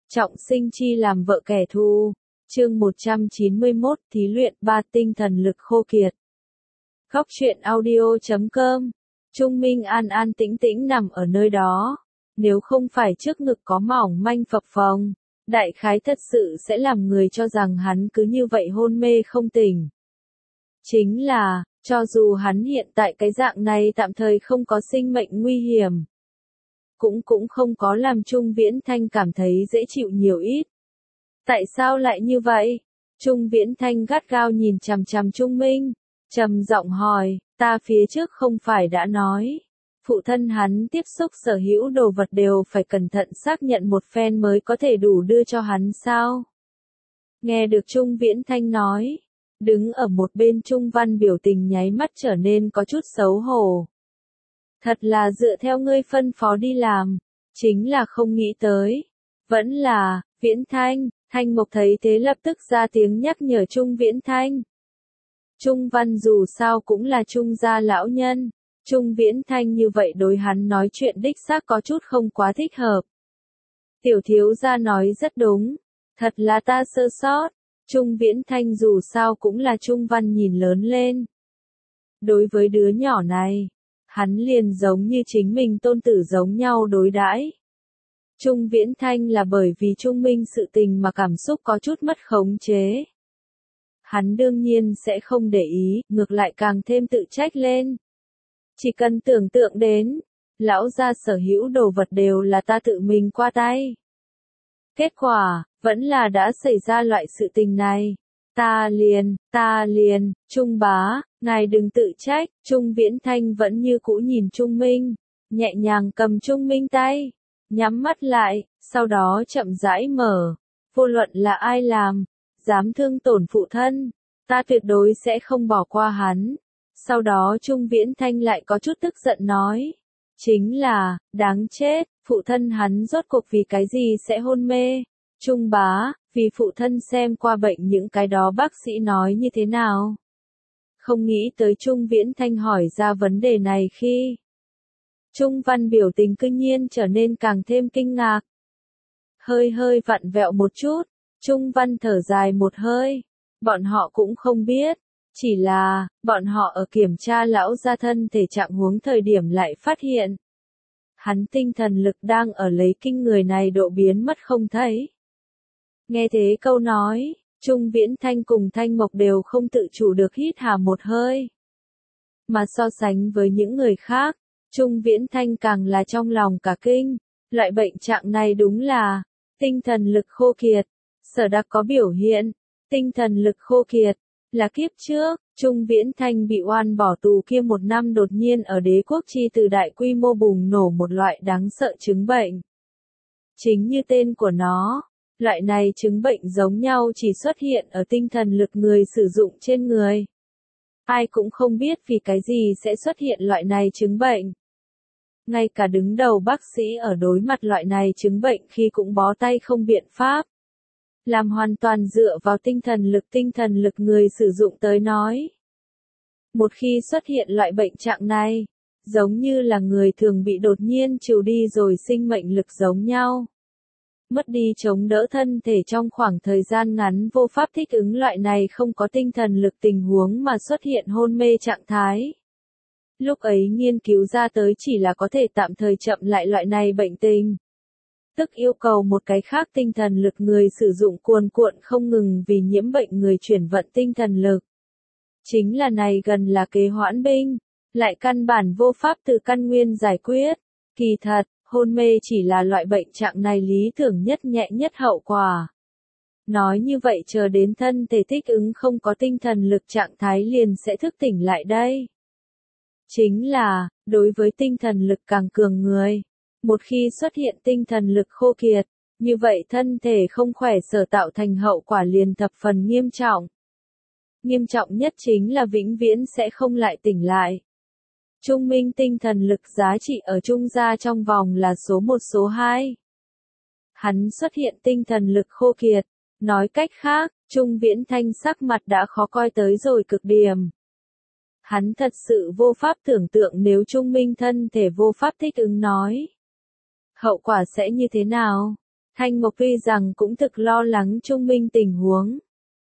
Trọng sinh chi làm vợ kẻ thù. Chương 191 thí luyện 3 tinh thần lực khô kiệt. Góc truyện audio.com. Trung Minh an an tĩnh tĩnh nằm ở nơi đó. Nếu không phải trước ngực có mỏng manh phập phồng, đại khái thật sự sẽ làm người cho rằng hắn cứ như vậy hôn mê không tỉnh. Chính là, cho dù hắn hiện tại cái dạng này tạm thời không có sinh mệnh nguy hiểm, cũng không có làm Trung Viễn Thanh cảm thấy dễ chịu nhiều ít. Tại sao lại như vậy? Trung Viễn Thanh gắt gao nhìn chằm chằm Trung Minh, trầm giọng hỏi, ta phía trước không phải đã nói, phụ thân hắn tiếp xúc sở hữu đồ vật đều phải cẩn thận xác nhận một phen mới có thể đủ đưa cho hắn sao? Nghe được Trung Viễn Thanh nói, đứng ở một bên Trung Văn biểu tình nháy mắt trở nên có chút xấu hổ. Thật là dựa theo ngươi phân phó đi làm, chính là không nghĩ tới. Vẫn là, Viễn Thanh, Thanh Mộc thấy thế lập tức ra tiếng nhắc nhở Trung Viễn Thanh. Trung Văn dù sao cũng là Trung gia lão nhân, Trung Viễn Thanh như vậy đối hắn nói chuyện đích xác có chút không quá thích hợp. Tiểu thiếu gia nói rất đúng, thật là ta sơ sót, Trung Viễn Thanh dù sao cũng là Trung Văn nhìn lớn lên. Đối với đứa nhỏ này, hắn liền giống như chính mình tôn tử giống nhau đối đãi. Trung Viễn Thanh là bởi vì Trung Minh sự tình mà cảm xúc có chút mất khống chế. Hắn đương nhiên sẽ không để ý, ngược lại càng thêm tự trách lên. Chỉ cần tưởng tượng đến, lão gia sở hữu đồ vật đều là ta tự mình qua tay. Kết quả, vẫn là đã xảy ra loại sự tình này. Ta liền, Trung bá, ngài đừng tự trách, Trung Viễn Thanh vẫn như cũ nhìn Trung Minh, nhẹ nhàng cầm Trung Minh tay, nhắm mắt lại, sau đó chậm rãi mở, vô luận là ai làm, dám thương tổn phụ thân, ta tuyệt đối sẽ không bỏ qua hắn. Sau đó Trung Viễn Thanh lại có chút tức giận nói, chính là, đáng chết, phụ thân hắn rốt cuộc vì cái gì sẽ hôn mê, Trung bá, vì phụ thân xem qua bệnh những cái đó bác sĩ nói như thế nào. Không nghĩ tới Trung Viễn Thanh hỏi ra vấn đề này khi Trung Văn biểu tình cư nhiên trở nên càng thêm kinh ngạc. Hơi vặn vẹo một chút, Trung Văn thở dài một hơi, bọn họ cũng không biết, chỉ là, bọn họ ở kiểm tra lão gia thân thể trạng huống thời điểm lại phát hiện. Hắn tinh thần lực đang ở lấy kinh người này độ biến mất không thấy. Nghe thế câu nói, Trung Viễn Thanh cùng Thanh Mộc đều không tự chủ được hít hà một hơi. Mà so sánh với những người khác, Trung Viễn Thanh càng là trong lòng cả kinh, loại bệnh trạng này đúng là tinh thần lực khô kiệt. Sở Đặc có biểu hiện, tinh thần lực khô kiệt, là kiếp trước, Trung Viễn Thanh bị oan bỏ tù kia một năm đột nhiên ở đế quốc chi từ đại quy mô bùng nổ một loại đáng sợ chứng bệnh. Chính như tên của nó, loại này chứng bệnh giống nhau chỉ xuất hiện ở tinh thần lực người sử dụng trên người. Ai cũng không biết vì cái gì sẽ xuất hiện loại này chứng bệnh. Ngay cả đứng đầu bác sĩ ở đối mặt loại này chứng bệnh khi cũng bó tay không biện pháp. Làm hoàn toàn dựa vào tinh thần lực người sử dụng tới nói. Một khi xuất hiện loại bệnh trạng này, giống như là người thường bị đột nhiên trừ đi rồi sinh mệnh lực giống nhau. Mất đi chống đỡ thân thể trong khoảng thời gian ngắn vô pháp thích ứng loại này không có tinh thần lực tình huống mà xuất hiện hôn mê trạng thái. Lúc ấy nghiên cứu ra tới chỉ là có thể tạm thời chậm lại loại này bệnh tình. Tức yêu cầu một cái khác tinh thần lực người sử dụng cuồn cuộn không ngừng vì nhiễm bệnh người chuyển vận tinh thần lực. Chính là này gần là kế hoãn binh, lại căn bản vô pháp từ căn nguyên giải quyết. Kỳ thật, hôn mê chỉ là loại bệnh trạng này lý tưởng nhất nhẹ nhất hậu quả. Nói như vậy chờ đến thân thể thích ứng không có tinh thần lực trạng thái liền sẽ thức tỉnh lại đây. Chính là, đối với tinh thần lực càng cường người, một khi xuất hiện tinh thần lực khô kiệt, như vậy thân thể không khỏe sở tạo thành hậu quả liền thập phần nghiêm trọng. Nghiêm trọng nhất chính là vĩnh viễn sẽ không lại tỉnh lại. Trung Minh tinh thần lực giá trị ở Trung gia trong vòng là số 1 số 2. Hắn xuất hiện tinh thần lực khô kiệt, nói cách khác, Trung Viễn Thanh sắc mặt đã khó coi tới rồi cực điểm. Hắn thật sự vô pháp tưởng tượng nếu Trung Minh thân thể vô pháp thích ứng nói. Hậu quả sẽ như thế nào? Thanh Mộc tuy rằng cũng thực lo lắng Trung Minh tình huống,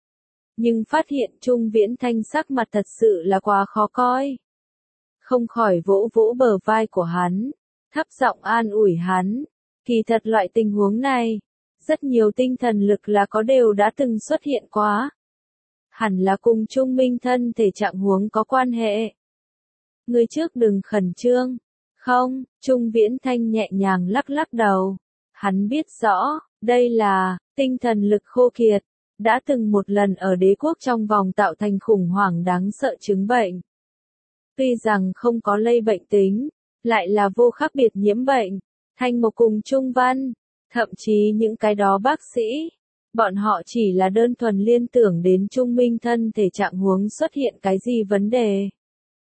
nhưng phát hiện Trung Viễn Thanh sắc mặt thật sự là quá khó coi. Không khỏi vỗ vỗ bờ vai của hắn, thấp giọng an ủi hắn. Kỳ thật loại tình huống này, rất nhiều tinh thần lực là có đều đã từng xuất hiện quá. Hẳn là cùng Trung Minh thân thể trạng huống có quan hệ. Người trước đừng khẩn trương. Không, Trung Viễn Thanh nhẹ nhàng lắc lắc đầu. Hắn biết rõ, đây là tinh thần lực khô kiệt, đã từng một lần ở đế quốc trong vòng tạo thành khủng hoảng đáng sợ chứng bệnh. Tuy rằng không có lây bệnh tính, lại là vô khác biệt nhiễm bệnh. Thanh Mộc cùng Trung Văn, thậm chí những cái đó bác sĩ, bọn họ chỉ là đơn thuần liên tưởng đến Trung Minh thân thể trạng huống xuất hiện cái gì vấn đề.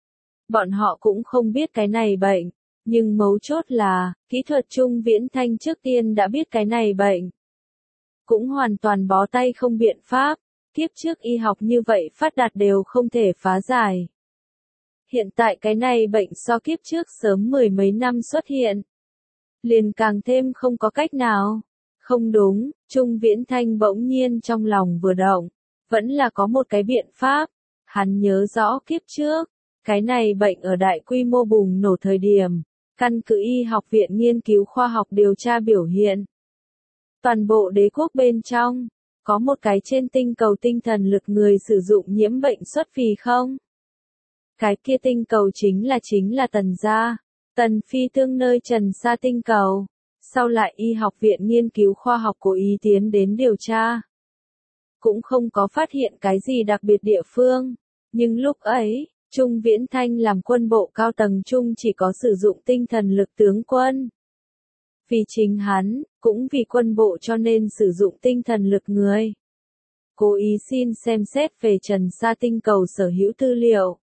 Bọn họ cũng không biết cái này bệnh, nhưng mấu chốt là, kỹ thuật Trung Viễn Thanh trước tiên đã biết cái này bệnh. Cũng hoàn toàn bó tay không biện pháp, kiếp trước y học như vậy phát đạt đều không thể phá giải. Hiện tại cái này bệnh so kiếp trước sớm mười mấy năm xuất hiện. Liền càng thêm không có cách nào. Không đúng, Trung Viễn Thanh bỗng nhiên trong lòng vừa động, vẫn là có một cái biện pháp. Hắn nhớ rõ kiếp trước, cái này bệnh ở đại quy mô bùng nổ thời điểm, căn cứ y học viện nghiên cứu khoa học điều tra biểu hiện. Toàn bộ đế quốc bên trong, có một cái trên tinh cầu tinh thần lực người sử dụng nhiễm bệnh xuất vì không? Cái kia tinh cầu chính là Tần gia, Tần Phi Tương nơi Trần Sa tinh cầu. Sau lại y học viện nghiên cứu khoa học cố ý tiến đến điều tra. Cũng không có phát hiện cái gì đặc biệt địa phương. Nhưng lúc ấy, Trung Viễn Thanh làm quân bộ cao tầng trung chỉ có sử dụng tinh thần lực tướng quân. Vì chính hắn, cũng vì quân bộ cho nên sử dụng tinh thần lực người. Cố ý xin xem xét về Trần Sa tinh cầu sở hữu tư liệu.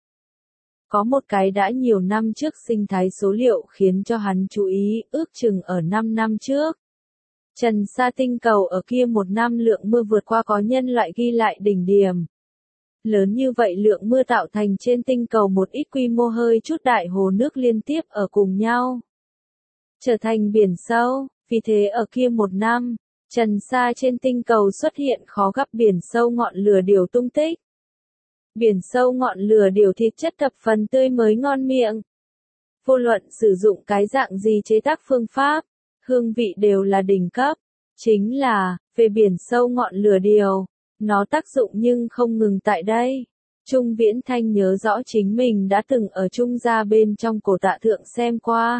Có một cái đã nhiều năm trước sinh thái số liệu khiến cho hắn chú ý, ước chừng ở 5 năm trước. Trần Sa tinh cầu ở kia một năm lượng mưa vượt qua có nhân loại ghi lại đỉnh điểm. Lớn như vậy lượng mưa tạo thành trên tinh cầu một ít quy mô hơi chút đại hồ nước liên tiếp ở cùng nhau. Trở thành biển sâu, vì thế ở kia một năm, Trần Sa trên tinh cầu xuất hiện khó gặp biển sâu ngọn lửa điều tung tích. Biển sâu ngọn lửa điều thịt chất thập phần tươi mới ngon miệng. Vô luận sử dụng cái dạng gì chế tác phương pháp, hương vị đều là đỉnh cấp. Chính là, về biển sâu ngọn lửa điều, nó tác dụng nhưng không ngừng tại đây. Trung Viễn Thanh nhớ rõ chính mình đã từng ở Trung gia bên trong cổ tạ thượng xem qua.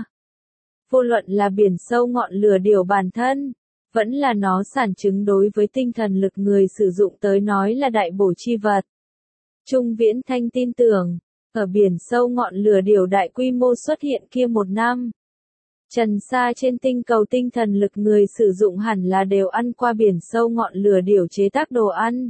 Vô luận là biển sâu ngọn lửa điều bản thân, vẫn là nó sản chứng đối với tinh thần lực người sử dụng tới nói là đại bổ chi vật. Trung Viễn Thanh tin tưởng, ở biển sâu ngọn lửa điều đại quy mô xuất hiện kia một năm. Trần Sa trên tinh cầu tinh thần lực người sử dụng hẳn là đều ăn qua biển sâu ngọn lửa điều chế tác đồ ăn.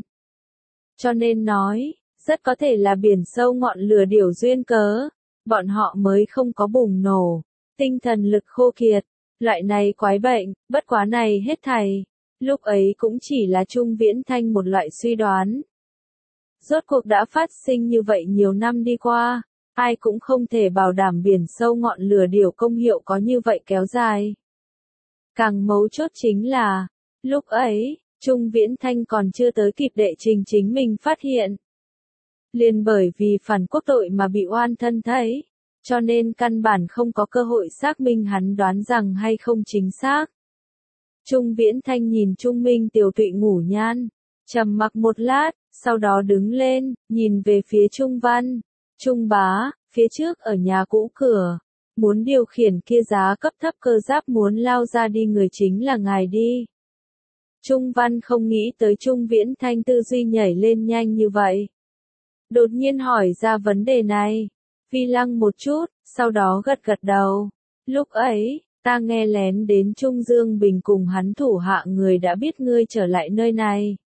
Cho nên nói, rất có thể là biển sâu ngọn lửa điều duyên cớ, bọn họ mới không có bùng nổ, tinh thần lực khô kiệt, loại này quái bệnh, bất quá này hết thảy. Lúc ấy cũng chỉ là Trung Viễn Thanh một loại suy đoán. Rốt cuộc đã phát sinh như vậy nhiều năm đi qua, ai cũng không thể bảo đảm biển sâu ngọn lửa điều công hiệu có như vậy kéo dài. Càng mấu chốt chính là, lúc ấy, Trung Viễn Thanh còn chưa tới kịp đệ trình chính mình phát hiện. Liền bởi vì phản quốc tội mà bị oan thân thấy, cho nên căn bản không có cơ hội xác minh hắn đoán rằng hay không chính xác. Trung Viễn Thanh nhìn Trung Minh Tiểu Tụy ngủ nhan, trầm mặc một lát, sau đó đứng lên, nhìn về phía Trung Văn. Trung bá, phía trước ở nhà cũ cửa, muốn điều khiển kia giá cấp thấp cơ giáp muốn lao ra đi người chính là ngài đi. Trung Văn không nghĩ tới Trung Viễn Thanh tư duy nhảy lên nhanh như vậy. Đột nhiên hỏi ra vấn đề này, Vi lăng một chút, sau đó gật gật đầu. Lúc ấy, ta nghe lén đến Trung Dương Bình cùng hắn thủ hạ người đã biết ngươi trở lại nơi này.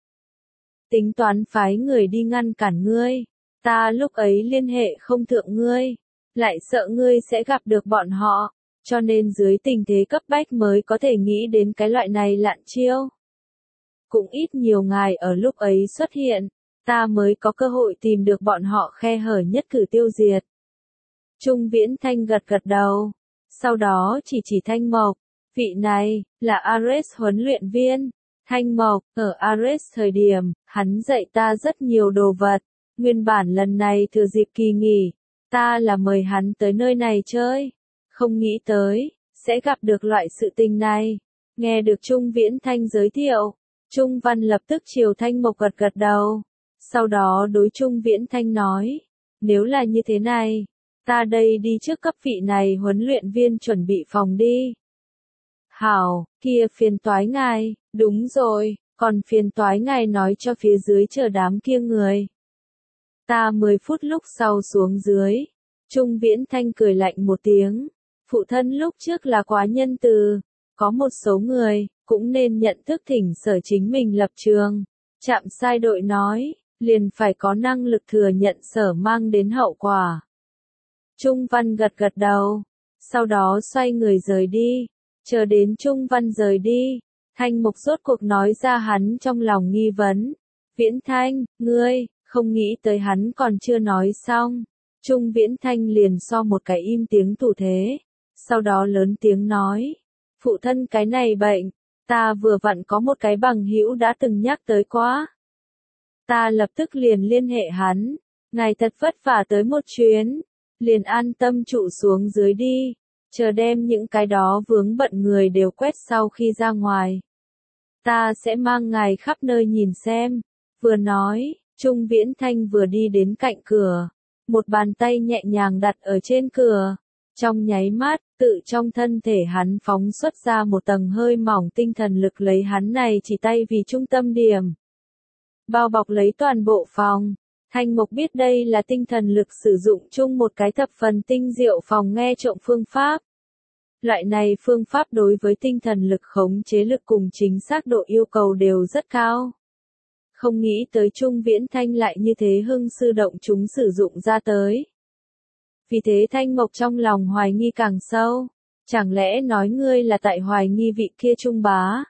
Tính toán phái người đi ngăn cản ngươi. Ta lúc ấy liên hệ không thượng ngươi, lại sợ ngươi sẽ gặp được bọn họ, cho nên dưới tình thế cấp bách mới có thể nghĩ đến cái loại này lạn chiêu. Cũng ít nhiều ngài ở lúc ấy xuất hiện, ta mới có cơ hội tìm được bọn họ khe hở nhất cử tiêu diệt. Trung Viễn Thanh gật gật đầu, sau đó chỉ Thanh Mộc, Vị này, là Ares huấn luyện viên. Thanh Mộc, ở Ares thời điểm, hắn dạy ta rất nhiều đồ vật. Nguyên bản lần này thừa dịp kỳ nghỉ, ta là mời hắn tới nơi này chơi. Không nghĩ tới, sẽ gặp được loại sự tình này. Nghe được Trung Viễn Thanh giới thiệu, Trung Văn lập tức chiều Thanh Mộc gật gật đầu. Sau đó đối Trung Viễn Thanh nói, nếu là như thế này, ta đây đi trước cấp vị này huấn luyện viên chuẩn bị phòng đi. Hảo, kia phiền toái ngài, đúng rồi, còn phiền toái ngài nói cho phía dưới chờ đám kia người. Ta 10 phút lúc sau xuống dưới, Trung Viễn Thanh cười lạnh một tiếng, phụ thân lúc trước là quá nhân từ, có một số người, cũng nên nhận thức thỉnh sở chính mình lập trường. Chạm sai đội nói, liền phải có năng lực thừa nhận sở mang đến hậu quả. Trung Văn gật gật đầu, sau đó xoay người rời đi, chờ đến Trung Văn rời đi, Thanh Mục rốt cuộc nói ra hắn trong lòng nghi vấn. Viễn Thanh, ngươi, không nghĩ tới hắn còn chưa nói xong. Trung Viễn Thanh liền so một cái im tiếng thủ thế, sau đó lớn tiếng nói, phụ thân cái này bệnh, ta vừa vặn có một cái bằng hữu đã từng nhắc tới quá. Ta lập tức liền liên hệ hắn, ngài thật vất vả tới một chuyến, liền an tâm trụ xuống dưới đi, chờ đem những cái đó vướng bận người đều quét sau khi ra ngoài. Ta sẽ mang ngài khắp nơi nhìn xem. Vừa nói, Trung Viễn Thanh vừa đi đến cạnh cửa, một bàn tay nhẹ nhàng đặt ở trên cửa. Trong nháy mắt, tự trong thân thể hắn phóng xuất ra một tầng hơi mỏng tinh thần lực lấy hắn này chỉ tay vì trung tâm điểm. Bao bọc lấy toàn bộ phòng. Thanh Mộc biết đây là tinh thần lực sử dụng chung một cái thập phần tinh diệu phòng nghe trộm phương pháp. Loại này phương pháp đối với tinh thần lực khống chế lực cùng chính xác độ yêu cầu đều rất cao. Không nghĩ tới Trung Viễn Thanh lại như thế hưng sư động chúng sử dụng ra tới. Vì thế Thanh Mộc trong lòng hoài nghi càng sâu. Chẳng lẽ nói ngươi là tại hoài nghi vị kia Trung bá?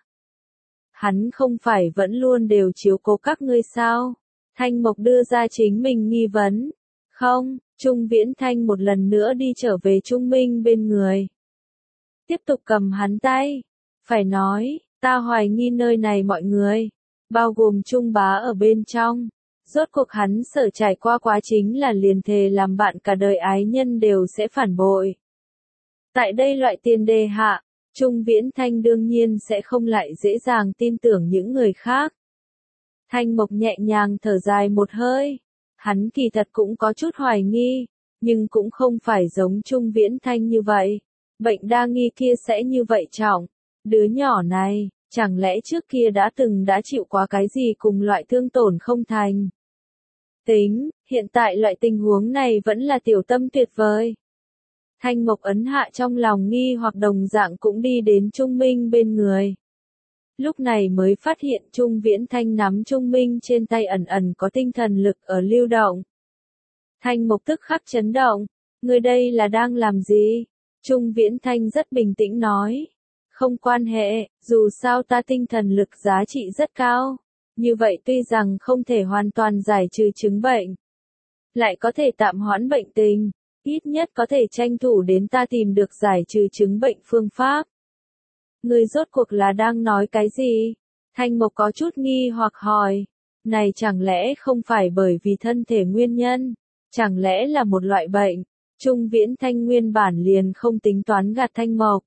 Hắn không phải vẫn luôn đều chiếu cố các ngươi sao? Thanh Mộc đưa ra chính mình nghi vấn. Không, Trung Viễn Thanh một lần nữa đi trở về Trung Minh bên người. Tiếp tục cầm hắn tay. Phải nói, ta hoài nghi nơi này mọi người, bao gồm Trung bá ở bên trong. Rốt cuộc hắn sở trải qua quá chính là liền thề làm bạn cả đời ái nhân đều sẽ phản bội. Tại đây loại tiền đề hạ, Trung Viễn Thanh đương nhiên sẽ không lại dễ dàng tin tưởng những người khác. Thanh Mộc nhẹ nhàng thở dài một hơi. Hắn kỳ thật cũng có chút hoài nghi, nhưng cũng không phải giống Trung Viễn Thanh như vậy. Bệnh đa nghi kia sẽ như vậy trọng. Đứa nhỏ này, chẳng lẽ trước kia đã chịu quá cái gì cùng loại thương tổn không thành? Tính, hiện tại loại tình huống này vẫn là tiểu tâm tuyệt vời. Thanh Mộc ấn hạ trong lòng nghi hoặc đồng dạng cũng đi đến Trung Minh bên người. Lúc này mới phát hiện Trung Viễn Thanh nắm Trung Minh trên tay ẩn ẩn có tinh thần lực ở lưu động. Thanh Mộc tức khắc chấn động, người đây là đang làm gì? Trung Viễn Thanh rất bình tĩnh nói, không quan hệ, dù sao ta tinh thần lực giá trị rất cao, như vậy tuy rằng không thể hoàn toàn giải trừ chứng bệnh, lại có thể tạm hoãn bệnh tình, ít nhất có thể tranh thủ đến ta tìm được giải trừ chứng bệnh phương pháp. Người rốt cuộc là đang nói cái gì? Thanh Mộc có chút nghi hoặc hỏi, này chẳng lẽ không phải bởi vì thân thể nguyên nhân, chẳng lẽ là một loại bệnh? Trung Viễn Thanh nguyên bản liền không tính toán gạt Thanh Mộc.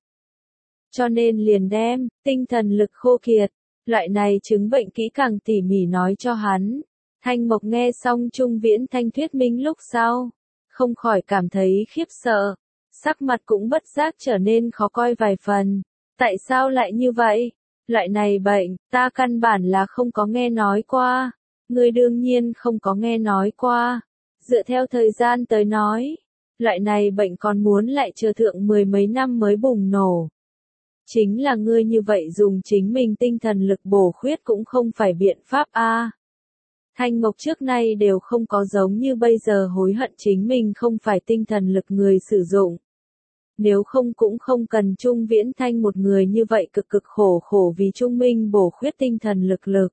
Cho nên liền đem, tinh thần lực khô kiệt, loại này chứng bệnh kỹ càng tỉ mỉ nói cho hắn. Thanh Mộc nghe xong Trung Viễn Thanh thuyết minh lúc sau, không khỏi cảm thấy khiếp sợ, sắc mặt cũng bất giác trở nên khó coi vài phần. Tại sao lại như vậy? Loại này bệnh, ta căn bản là không có nghe nói qua. Ngươi đương nhiên không có nghe nói qua. Dựa theo thời gian tới nói, loại này bệnh còn muốn lại chờ thượng 10 mấy năm mới bùng nổ. Chính là ngươi như vậy dùng chính mình tinh thần lực bổ khuyết cũng không phải biện pháp a. Thanh Mộc trước nay đều không có giống như bây giờ hối hận chính mình không phải tinh thần lực người sử dụng. Nếu không cũng không cần Trung Viễn Thanh một người như vậy cực cực khổ vì Trung Minh bổ khuyết tinh thần lực lực.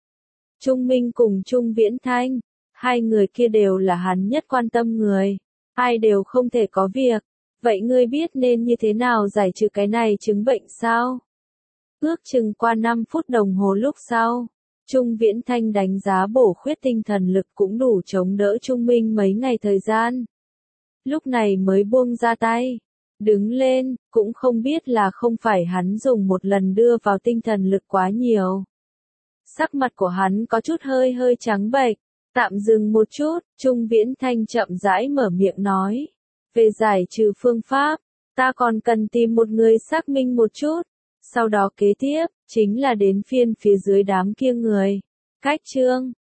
Trung Minh cùng Trung Viễn Thanh, hai người kia đều là hắn nhất quan tâm người, ai đều không thể có việc, Vậy ngươi biết nên như thế nào giải trừ cái này chứng bệnh sao? Ước chừng qua 5 phút đồng hồ lúc sau, Trung Viễn Thanh đánh giá bổ khuyết tinh thần lực cũng đủ chống đỡ Trung Minh mấy ngày thời gian. Lúc này mới buông ra tay, đứng lên, cũng không biết là không phải hắn dùng một lần đưa vào tinh thần lực quá nhiều. Sắc mặt của hắn có chút hơi hơi trắng bệch, tạm dừng một chút, Trung Viễn Thanh chậm rãi mở miệng nói. Về giải trừ phương pháp, ta còn cần tìm một người xác minh một chút. Sau đó kế tiếp, chính là đến phiên phía dưới đám kia người. Cách chương